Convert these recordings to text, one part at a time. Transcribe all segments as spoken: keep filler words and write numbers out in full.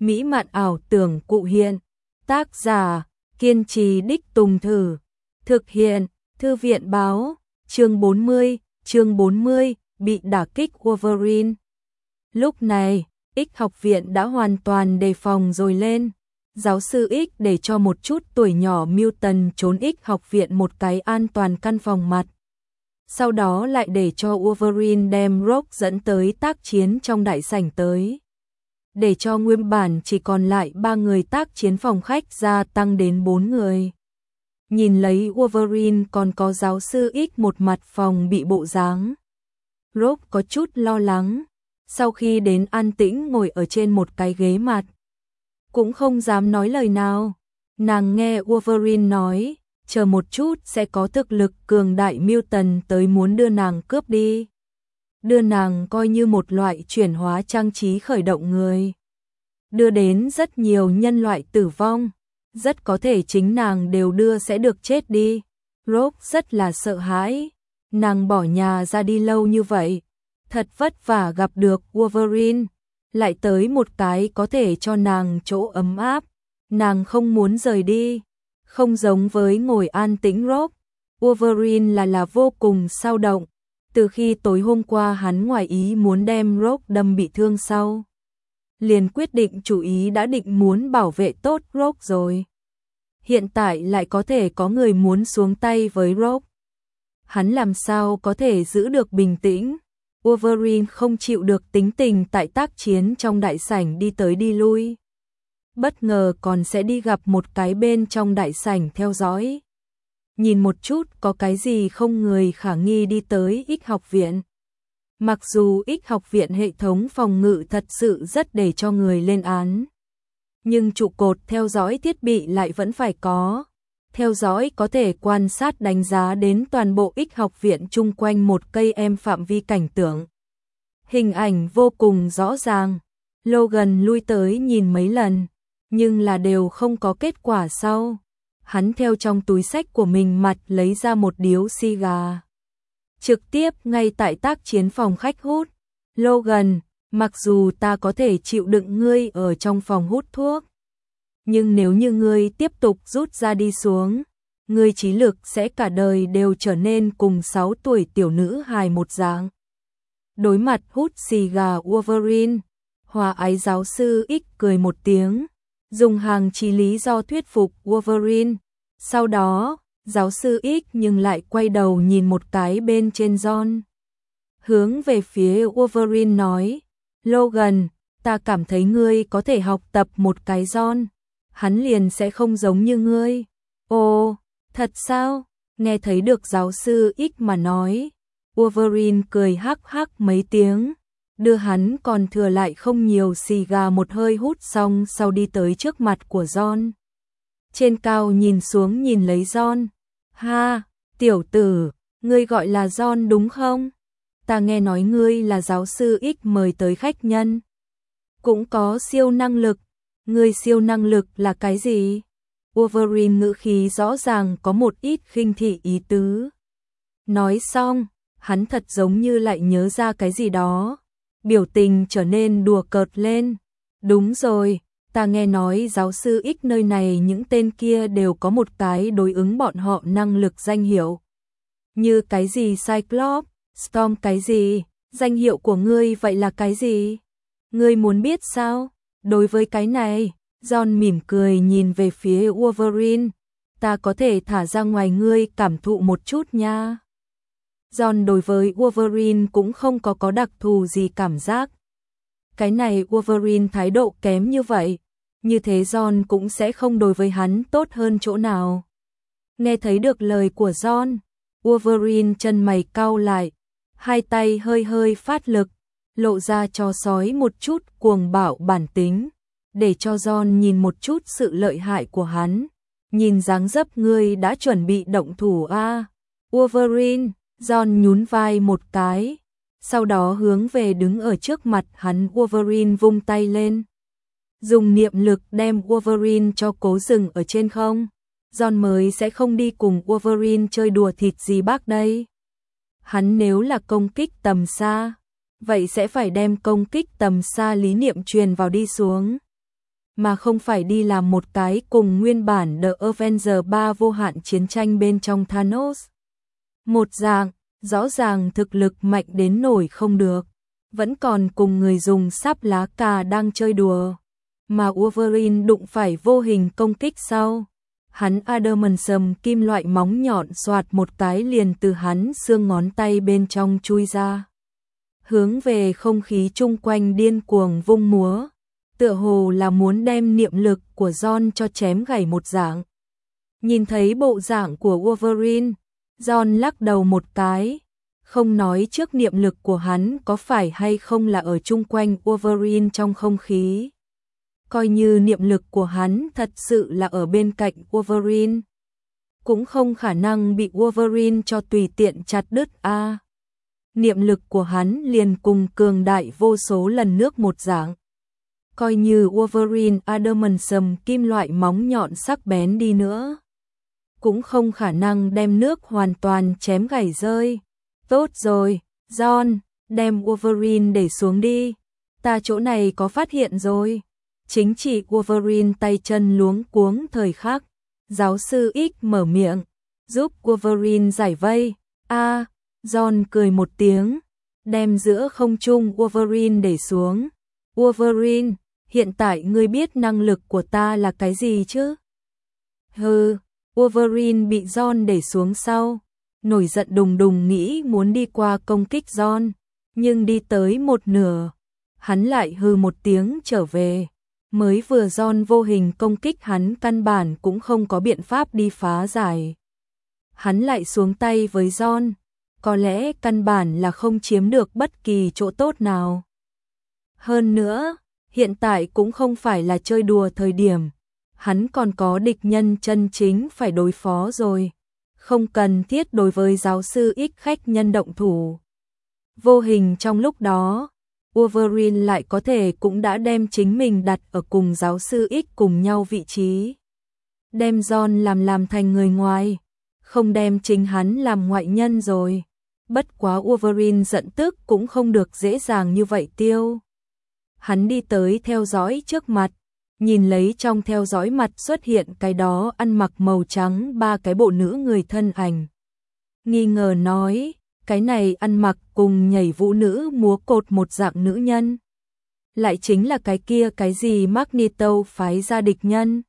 mỹ mạn ảo tưởng cụ hiện. Tác giả, kiên trì đích Tùng Thử. Thực hiện, Thư viện báo. Chương bốn mươi, chương bốn mươi, bị đả kích Wolverine. Lúc này, X học viện đã hoàn toàn đề phòng rồi lên. Giáo sư X để cho một chút tuổi nhỏ Mutant trốn X học viện một cái an toàn căn phòng mặt. Sau đó lại để cho Wolverine đem Rogue dẫn tới tác chiến trong đại sảnh tới. Để cho nguyên bản chỉ còn lại ba người tác chiến phòng khách gia tăng đến bốn người. Nhìn lấy Wolverine còn có giáo sư X một mặt phòng bị bộ dáng. Rogue có chút lo lắng. Sau khi đến an tĩnh ngồi ở trên một cái ghế mặt. Cũng không dám nói lời nào. Nàng nghe Wolverine nói, chờ một chút sẽ có thực lực cường đại Mutant tới muốn đưa nàng cướp đi. Đưa nàng coi như một loại chuyển hóa trang trí khởi động người. Đưa đến rất nhiều nhân loại tử vong. Rất có thể chính nàng đều đưa sẽ được chết đi. Rogue rất là sợ hãi. Nàng bỏ nhà ra đi lâu như vậy. Thật vất vả gặp được Wolverine. Lại tới một cái có thể cho nàng chỗ ấm áp. Nàng không muốn rời đi. Không giống với ngồi an tĩnh Rogue. Wolverine là là vô cùng sao động. Từ khi tối hôm qua hắn ngoài ý muốn đem Rogue đâm bị thương sau. Liền quyết định chủ ý đã định muốn bảo vệ tốt Rogue rồi. Hiện tại lại có thể có người muốn xuống tay với Rogue. Hắn làm sao có thể giữ được bình tĩnh. Wolverine không chịu được tính tình tại tác chiến trong đại sảnh đi tới đi lui. Bất ngờ còn sẽ đi gặp một cái bên trong đại sảnh theo dõi. Nhìn một chút có cái gì không người khả nghi đi tới X học viện. Mặc dù X học viện hệ thống phòng ngự thật sự rất để cho người lên án. Nhưng trụ cột theo dõi thiết bị lại vẫn phải có. Theo dõi có thể quan sát đánh giá đến toàn bộ X học viện chung quanh một cây em phạm vi cảnh tượng. Hình ảnh vô cùng rõ ràng. Logan lui tới nhìn mấy lần, nhưng là đều không có kết quả sau. Hắn theo trong túi xách của mình mặt lấy ra một điếu xì gà. Trực tiếp ngay tại tác chiến phòng khách hút. Logan, mặc dù ta có thể chịu đựng ngươi ở trong phòng hút thuốc. Nhưng nếu như ngươi tiếp tục rút ra đi xuống, ngươi trí lực sẽ cả đời đều trở nên cùng sáu tuổi tiểu nữ hài một dạng. Đối mặt hút xì gà Wolverine, Hòa ái giáo sư X cười một tiếng, dùng hàng chí lý do thuyết phục Wolverine. Sau đó, giáo sư X nhưng lại quay đầu nhìn một cái bên trên John. Hướng về phía Wolverine nói, Logan, ta cảm thấy ngươi có thể học tập một cái John. Hắn liền sẽ không giống như ngươi. Ồ, thật sao? Nghe thấy được giáo sư X mà nói. Wolverine cười hắc hắc mấy tiếng. Đưa hắn còn thừa lại không nhiều xì gà một hơi hút xong sau đi tới trước mặt của John. Trên cao nhìn xuống nhìn lấy John. Ha, tiểu tử, ngươi gọi là John đúng không? Ta nghe nói ngươi là giáo sư X mời tới khách nhân. Cũng có siêu năng lực. Ngươi siêu năng lực là cái gì? Wolverine ngữ khí rõ ràng có một ít khinh thị ý tứ. Nói xong, hắn thật giống như lại nhớ ra cái gì đó. Biểu tình trở nên đùa cợt lên. Đúng rồi, ta nghe nói giáo sư X nơi này những tên kia đều có một cái đối ứng bọn họ năng lực danh hiệu. Như cái gì Cyclops, Storm cái gì, danh hiệu của ngươi vậy là cái gì? Ngươi muốn biết sao? Đối với cái này, John mỉm cười nhìn về phía Wolverine. Ta có thể thả ra ngoài ngươi cảm thụ một chút nha. John đối với Wolverine cũng không có có đặc thù gì cảm giác. Cái này Wolverine thái độ kém như vậy. Như thế John cũng sẽ không đối với hắn tốt hơn chỗ nào. Nghe thấy được lời của John, Wolverine chân mày cau lại. Hai tay hơi hơi phát lực. Lộ ra cho sói một chút cuồng bạo bản tính, để cho John nhìn một chút sự lợi hại của hắn. Nhìn dáng dấp ngươi đã chuẩn bị động thủ a. À? Wolverine, John nhún vai một cái, sau đó hướng về đứng ở trước mặt hắn Wolverine vung tay lên. Dùng niệm lực đem Wolverine cho cố dừng ở trên không. John mới sẽ không đi cùng Wolverine chơi đùa thịt gì bác đây. Hắn nếu là công kích tầm xa, vậy sẽ phải đem công kích tầm xa lý niệm truyền vào đi xuống. mà không phải đi làm một cái cùng nguyên bản The Avengers ba vô hạn chiến tranh bên trong Thanos. Một dạng, rõ ràng thực lực mạnh đến nổi không được, vẫn còn cùng người dùng sáp lá cà đang chơi đùa. Mà Wolverine đụng phải vô hình công kích sau. Hắn adamantium kim loại móng nhọn xoạt một cái liền từ hắn xương ngón tay bên trong chui ra. Hướng về không khí chung quanh điên cuồng vung múa. Tựa hồ là muốn đem niệm lực của John cho chém gãy một dạng. Nhìn thấy bộ dạng của Wolverine, John lắc đầu một cái. Không nói trước niệm lực của hắn có phải hay không là ở chung quanh Wolverine trong không khí. Coi như niệm lực của hắn thật sự là ở bên cạnh Wolverine, cũng không khả năng bị Wolverine cho tùy tiện chặt đứt a. À, niệm lực của hắn liền cùng cường đại vô số lần nước một dạng. Coi như Wolverine adamantium kim loại móng nhọn sắc bén đi nữa, cũng không khả năng đem nước hoàn toàn chém gãy rơi. Tốt rồi, John, đem Wolverine để xuống đi. Ta chỗ này có phát hiện rồi. Chính trị Wolverine tay chân luống cuống thời khắc. Giáo sư X mở miệng, giúp Wolverine giải vây. A, à, John cười một tiếng, đem giữa không trung Wolverine để xuống. Wolverine, hiện tại ngươi biết năng lực của ta là cái gì chứ? Hừ, Wolverine bị John để xuống sau. Nổi giận đùng đùng nghĩ muốn đi qua công kích John, nhưng đi tới một nửa, hắn lại hừ một tiếng trở về. Mới vừa John vô hình công kích hắn căn bản cũng không có biện pháp đi phá giải. Hắn lại xuống tay với John, có lẽ căn bản là không chiếm được bất kỳ chỗ tốt nào. Hơn nữa, hiện tại cũng không phải là chơi đùa thời điểm, hắn còn có địch nhân chân chính phải đối phó rồi. Không cần thiết đối với giáo sư X khách nhân động thủ. Vô hình trong lúc đó, Wolverine lại có thể cũng đã đem chính mình đặt ở cùng giáo sư X cùng nhau vị trí. Đem John làm làm thành người ngoài, không đem chính hắn làm ngoại nhân rồi. Bất quá Wolverine giận tức cũng không được dễ dàng như vậy tiêu. Hắn đi tới theo dõi trước mặt, nhìn lấy trong theo dõi mặt xuất hiện cái đó ăn mặc màu trắng ba cái bộ nữ người thân ảnh. Nghi ngờ nói, cái này ăn mặc cùng nhảy vũ nữ múa cột một dạng nữ nhân. Lại chính là cái kia cái gì Magneto phái ra địch nhân.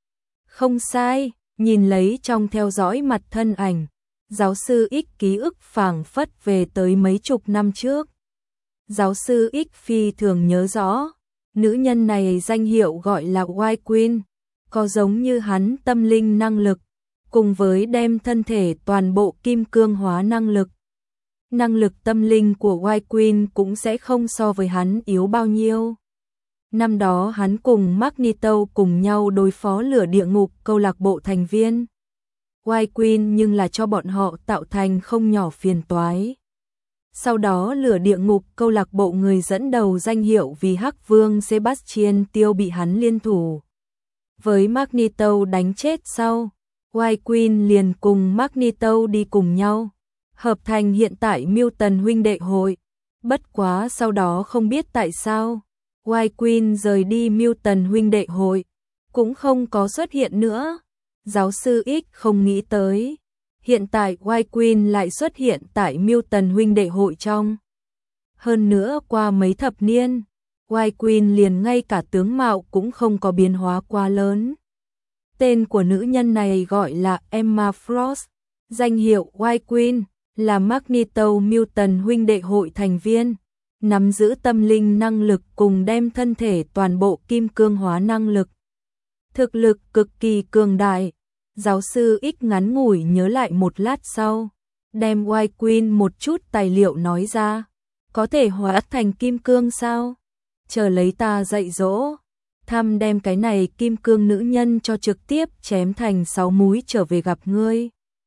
Không sai, nhìn lấy trong theo dõi mặt thân ảnh, giáo sư X ký ức phảng phất về tới mấy chục năm trước. Giáo sư X phi thường nhớ rõ. Nữ nhân này danh hiệu gọi là White Queen, có giống như hắn tâm linh năng lực, cùng với đem thân thể toàn bộ kim cương hóa năng lực. Năng lực tâm linh của White Queen cũng sẽ không so với hắn yếu bao nhiêu. Năm đó hắn cùng Magneto cùng nhau đối phó lửa địa ngục câu lạc bộ thành viên. White Queen nhưng là cho bọn họ tạo thành không nhỏ phiền toái. Sau đó lửa địa ngục câu lạc bộ người dẫn đầu danh hiệu vì Hắc Vương Sebastian Tiêu bị hắn liên thủ với Magneto đánh chết sau, White Queen liền cùng Magneto đi cùng nhau, hợp thành hiện tại Mutant huynh đệ hội. Bất quá sau đó không biết tại sao, White Queen rời đi Mutant huynh đệ hội, cũng không có xuất hiện nữa. Giáo sư X không nghĩ tới. Hiện tại White Queen lại xuất hiện tại Mutant huynh đệ hội trong. Hơn nữa qua mấy thập niên, White Queen liền ngay cả tướng mạo cũng không có biến hóa quá lớn. Tên của nữ nhân này gọi là Emma Frost, danh hiệu White Queen, là Magneto Mutant huynh đệ hội thành viên, nắm giữ tâm linh năng lực cùng đem thân thể toàn bộ kim cương hóa năng lực. Thực lực cực kỳ cường đại. Giáo sư X ngắn ngủi nhớ lại một lát sau, đem White Queen một chút tài liệu nói ra. Có thể hóa thành kim cương sao? Chờ lấy ta dạy dỗ. Thăm đem cái này kim cương nữ nhân cho trực tiếp chém thành sáu múi trở về gặp ngươi.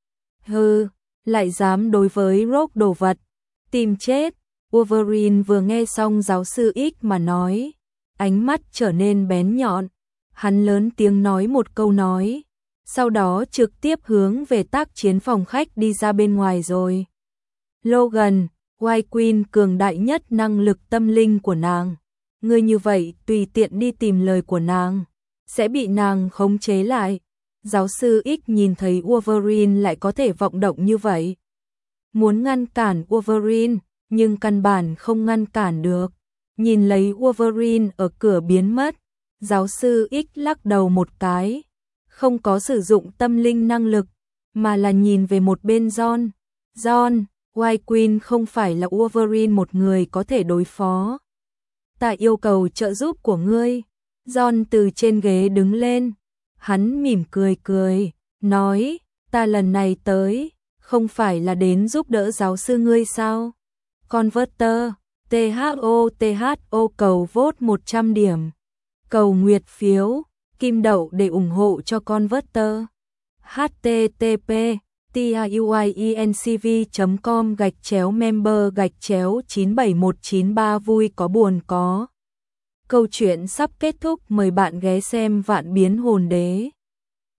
Hừ, lại dám đối với Rogue đồ vật. Tìm chết. Wolverine vừa nghe xong giáo sư X mà nói, ánh mắt trở nên bén nhọn. Hắn lớn tiếng nói một câu nói, sau đó trực tiếp hướng về tác chiến phòng khách đi ra bên ngoài rồi. Logan, White Queen cường đại nhất năng lực tâm linh của nàng, ngươi như vậy tùy tiện đi tìm lời của nàng, sẽ bị nàng khống chế lại. Giáo sư X nhìn thấy Wolverine lại có thể vọng động như vậy. Muốn ngăn cản Wolverine, nhưng căn bản không ngăn cản được. Nhìn lấy Wolverine ở cửa biến mất, giáo sư X lắc đầu một cái, không có sử dụng tâm linh năng lực, mà là nhìn về một bên John. John, White Queen không phải là Wolverine một người có thể đối phó. Ta yêu cầu trợ giúp của ngươi. John từ trên ghế đứng lên, hắn mỉm cười cười, nói, ta lần này tới, không phải là đến giúp đỡ giáo sư ngươi sao? Converter, tê hát o tê hát o cầu vote một trăm điểm. Cầu nguyệt phiếu, kim đậu để ủng hộ cho Converter. http tiuiencv chấm com gạch chéo member gạch chéo chín bảy một chín ba vui có buồn có. Câu chuyện sắp kết thúc, mời bạn ghé xem Vạn Biến Hồn Đế.